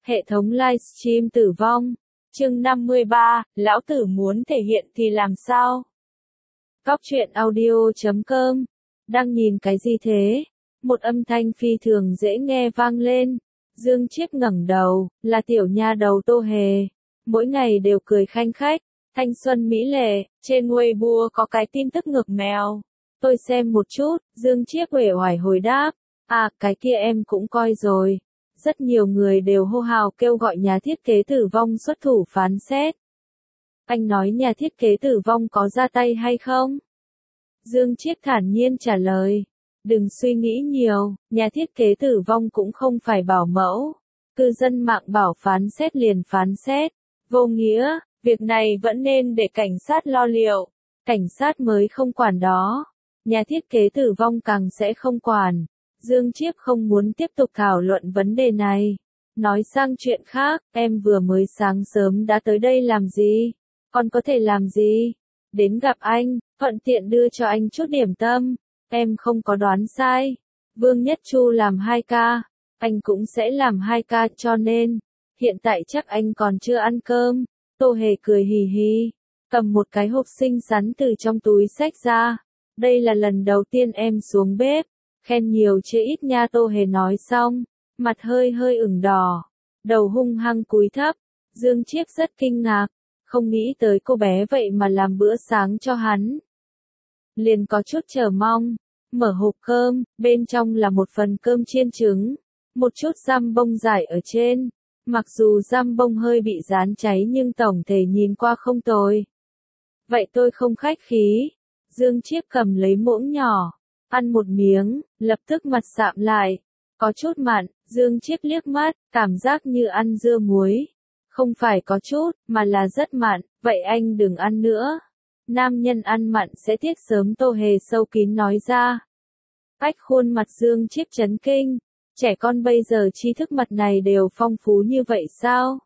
Hệ thống livestream tử vong. Chương 53, lão tử muốn thể hiện thì làm sao? Cóc truyện audio.com. Đang nhìn cái gì thế? Một âm thanh phi thường dễ nghe vang lên. Dương Chiết ngẩng đầu, là tiểu nha đầu Tô Hề. Mỗi ngày đều cười khanh khách, thanh xuân mỹ lệ, trên Weibo có cái tin tức ngược mèo. Tôi xem một chút, Dương Chiết uể oải hồi đáp. À, cái kia em cũng coi rồi. Rất nhiều người đều hô hào kêu gọi nhà thiết kế tử vong xuất thủ phán xét. Anh nói nhà thiết kế tử vong có ra tay hay không? Dương Chiết thản nhiên trả lời. Đừng suy nghĩ nhiều, nhà thiết kế tử vong cũng không phải bảo mẫu. Cư dân mạng bảo phán xét liền phán xét. Vô nghĩa, việc này vẫn nên để cảnh sát lo liệu. Cảnh sát mới không quản đó. Nhà thiết kế tử vong càng sẽ không quản. Dương Chiết không muốn tiếp tục thảo luận vấn đề này. Nói sang chuyện khác, em vừa mới sáng sớm đã tới đây làm gì? Con có thể làm gì? Đến gặp anh, thuận tiện đưa cho anh chút điểm tâm. Em không có đoán sai. Vương Nhất Chu làm 2 ca, anh cũng sẽ làm 2 ca cho nên, hiện tại chắc anh còn chưa ăn cơm. Tô Hề cười hì hì, cầm một cái hộp xinh xắn từ trong túi xách ra. Đây là lần đầu tiên em xuống bếp. Khen nhiều chứ ít nha. Tô Hề nói xong, mặt hơi hơi ửng đỏ, đầu hung hăng cúi thấp. Dương Chiết rất kinh ngạc, không nghĩ tới cô bé vậy mà làm bữa sáng cho hắn. Liền có chút chờ mong, mở hộp cơm, bên trong là một phần cơm chiên trứng, một chút giam bông rải ở trên. Mặc dù giam bông hơi bị rán cháy nhưng tổng thể nhìn qua không tồi. Vậy tôi không khách khí. Dương Chiết cầm lấy muỗng nhỏ, ăn một miếng, lập tức mặt sạm lại. Có chút mặn, Dương Chiết liếc mắt, cảm giác như ăn dưa muối. Không phải có chút, mà là rất mặn, vậy anh đừng ăn nữa. Nam nhân ăn mặn sẽ tiếc sớm. Tô Hề sâu kín nói ra. Ách, khuôn mặt Dương Chiết chấn kinh. Trẻ con bây giờ tri thức mặt này đều phong phú như vậy sao?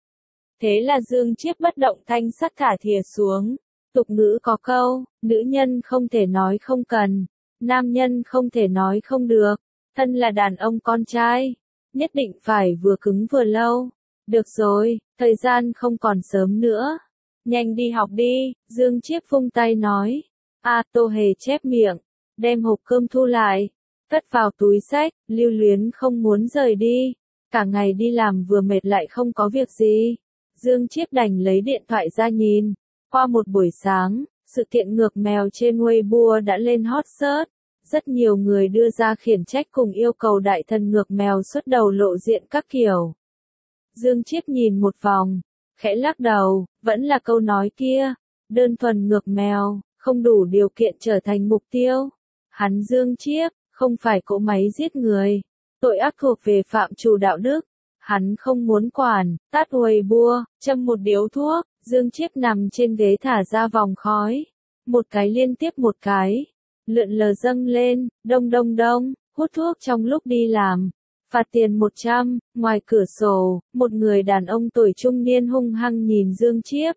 Thế là Dương Chiết bất động thanh sắc thả thìa xuống. Tục ngữ có câu, nữ nhân không thể nói không cần, nam nhân không thể nói không được. Thân là đàn ông con trai, nhất định phải vừa cứng vừa lâu. Được rồi, thời gian không còn sớm nữa. Nhanh đi học đi, Dương Chiết vung tay nói. À, Tô Hề chép miệng, đem hộp cơm thu lại, cất vào túi xách, lưu luyến không muốn rời đi. Cả ngày đi làm vừa mệt lại không có việc gì. Dương Chiết đành lấy điện thoại ra nhìn. Qua một buổi sáng, sự kiện ngược mèo trên Weibo đã lên hot search. Rất nhiều người đưa ra khiển trách cùng yêu cầu đại thần ngược mèo xuất đầu lộ diện các kiểu. Dương Chiết nhìn một vòng, khẽ lắc đầu, vẫn là câu nói kia, đơn thuần ngược mèo, không đủ điều kiện trở thành mục tiêu. Hắn Dương Chiết, không phải cỗ máy giết người, tội ác thuộc về phạm trù đạo đức. Hắn không muốn quản, tắt Weibo, châm một điếu thuốc, Dương Chiết nằm trên ghế thả ra vòng khói. Một cái liên tiếp một cái, lượn lờ dâng lên, đông đông đông, hút thuốc trong lúc đi làm. Phạt tiền 100, ngoài cửa sổ, một người đàn ông tuổi trung niên hung hăng nhìn Dương Chiết.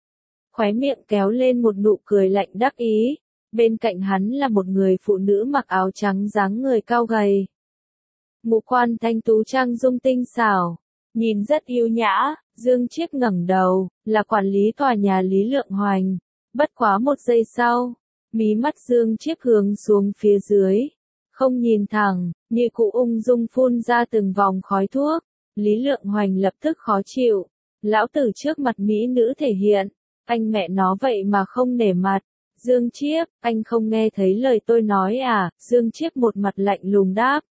Khóe miệng kéo lên một nụ cười lạnh đắc ý. Bên cạnh hắn là một người phụ nữ mặc áo trắng dáng người cao gầy. Ngũ quan thanh tú trang dung tinh xảo, nhìn rất yêu nhã. Dương Chiết ngẩng đầu, là quản lý tòa nhà Lý Lượng Hoành. Bất quá một giây sau, mí mắt Dương Chiết hướng xuống phía dưới, không nhìn thẳng, như cụ ung dung phun ra từng vòng khói thuốc. Lý Lượng Hoành lập tức khó chịu. Lão tử trước mặt mỹ nữ thể hiện, anh mẹ nó vậy mà không nể mặt. Dương Chiết, anh không nghe thấy lời tôi nói à? Dương Chiết một mặt lạnh lùng đáp.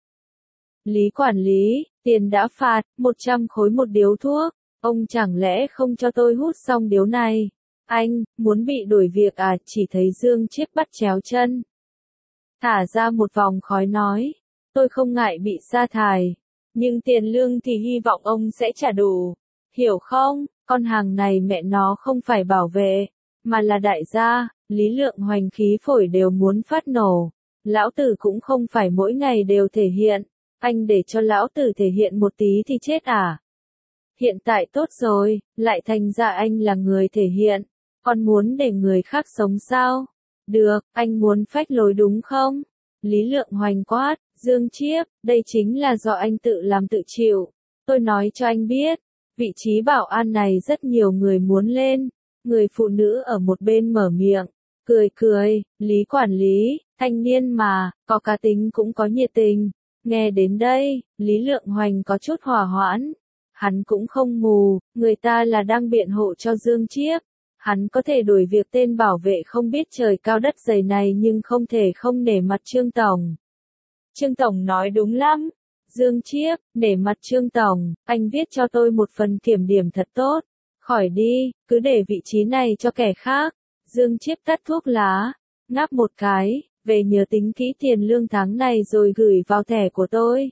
Lý quản lý, tiền đã phạt, 100 khối một điếu thuốc. Ông chẳng lẽ không cho tôi hút xong điếu này? Anh, muốn bị đuổi việc à? Chỉ thấy Dương Chiết bắt chéo chân, thả ra một vòng khói nói. Tôi không ngại bị sa thải, nhưng tiền lương thì hy vọng ông sẽ trả đủ. Hiểu không? Con hàng này mẹ nó không phải bảo vệ, mà là đại gia. Lý Lượng Hoành khí phổi đều muốn phát nổ. Lão tử cũng không phải mỗi ngày đều thể hiện. Anh để cho lão tử thể hiện một tí thì chết à? Hiện tại tốt rồi, lại thành ra anh là người thể hiện. Còn muốn để người khác sống sao? Được, anh muốn phách lối đúng không? Lý Lượng Hoành quát. Dương Chiết, đây chính là do anh tự làm tự chịu. Tôi nói cho anh biết, vị trí bảo an này rất nhiều người muốn lên. Người phụ nữ ở một bên mở miệng, cười cười, Lý quản lý, thanh niên mà, có cá tính cũng có nhiệt tình. Nghe đến đây, Lý Lượng Hoành có chút hỏa hoãn. Hắn cũng không mù, người ta là đang biện hộ cho Dương Chiếp. Hắn có thể đuổi việc tên bảo vệ không biết trời cao đất dày này nhưng không thể không nể mặt Trương Tổng. Trương Tổng nói đúng lắm. Dương Chiếp, nể mặt Trương Tổng, anh viết cho tôi một phần kiểm điểm thật tốt. Khỏi đi, cứ để vị trí này cho kẻ khác. Dương Chiếp tắt thuốc lá, ngáp một cái, về nhớ tính kỹ tiền lương tháng này rồi gửi vào thẻ của tôi.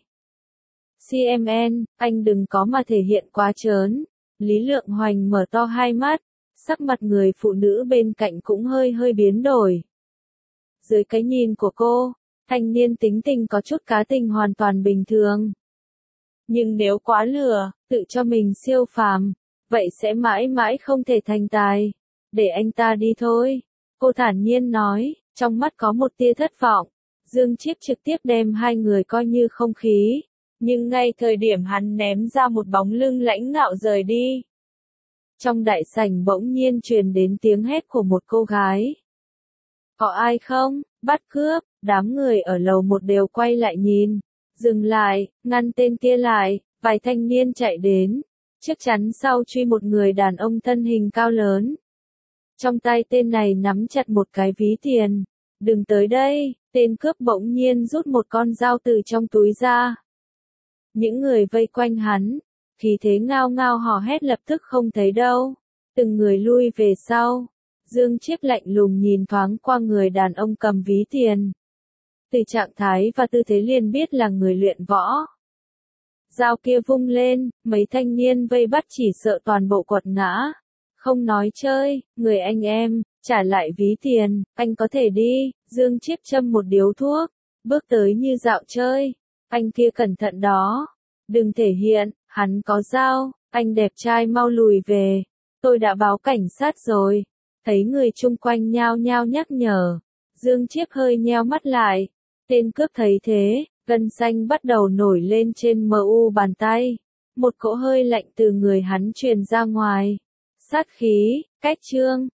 CMN, anh đừng có mà thể hiện quá trớn. Lý Lượng Hoành mở to hai mắt, sắc mặt người phụ nữ bên cạnh cũng hơi biến đổi. Dưới cái nhìn của cô, thanh niên tính tình có chút cá tình hoàn toàn bình thường. Nhưng nếu quá lừa, tự cho mình siêu phàm, vậy sẽ mãi mãi không thể thành tài. Để anh ta đi thôi. Cô thản nhiên nói, trong mắt có một tia thất vọng. Dương Chiếp trực tiếp đem hai người coi như không khí. Nhưng ngay thời điểm hắn ném ra một bóng lưng lãnh ngạo rời đi. Trong đại sảnh bỗng nhiên truyền đến tiếng hét của một cô gái. Có ai không? Bắt cướp, đám người ở lầu một đều quay lại nhìn. Dừng lại, ngăn tên kia lại, vài thanh niên chạy đến. Chắc chắn sau truy một người đàn ông thân hình cao lớn. Trong tay tên này nắm chặt một cái ví tiền. Đừng tới đây, tên cướp bỗng nhiên rút một con dao từ trong túi ra. Những người vây quanh hắn, khí thế ngao ngao hò hét lập tức không thấy đâu. Từng người lui về sau. Dương Chiếp lạnh lùng nhìn thoáng qua người đàn ông cầm ví tiền. Từ trạng thái và tư thế liền biết là người luyện võ. Dao kia vung lên, mấy thanh niên vây bắt chỉ sợ toàn bộ quật ngã. Không nói chơi, người anh em, trả lại ví tiền, anh có thể đi. Dương Chiếp châm một điếu thuốc, bước tới như dạo chơi. Anh kia cẩn thận đó. Đừng thể hiện, hắn có dao, anh đẹp trai mau lùi về. Tôi đã báo cảnh sát rồi. Thấy người chung quanh nhao nhao nhắc nhở. Dương Chiếp hơi nheo mắt lại. Tên cướp thấy thế, gân xanh bắt đầu nổi lên trên mu bàn tay. Một cỗ hơi lạnh từ người hắn truyền ra ngoài. Sát khí, cách trương,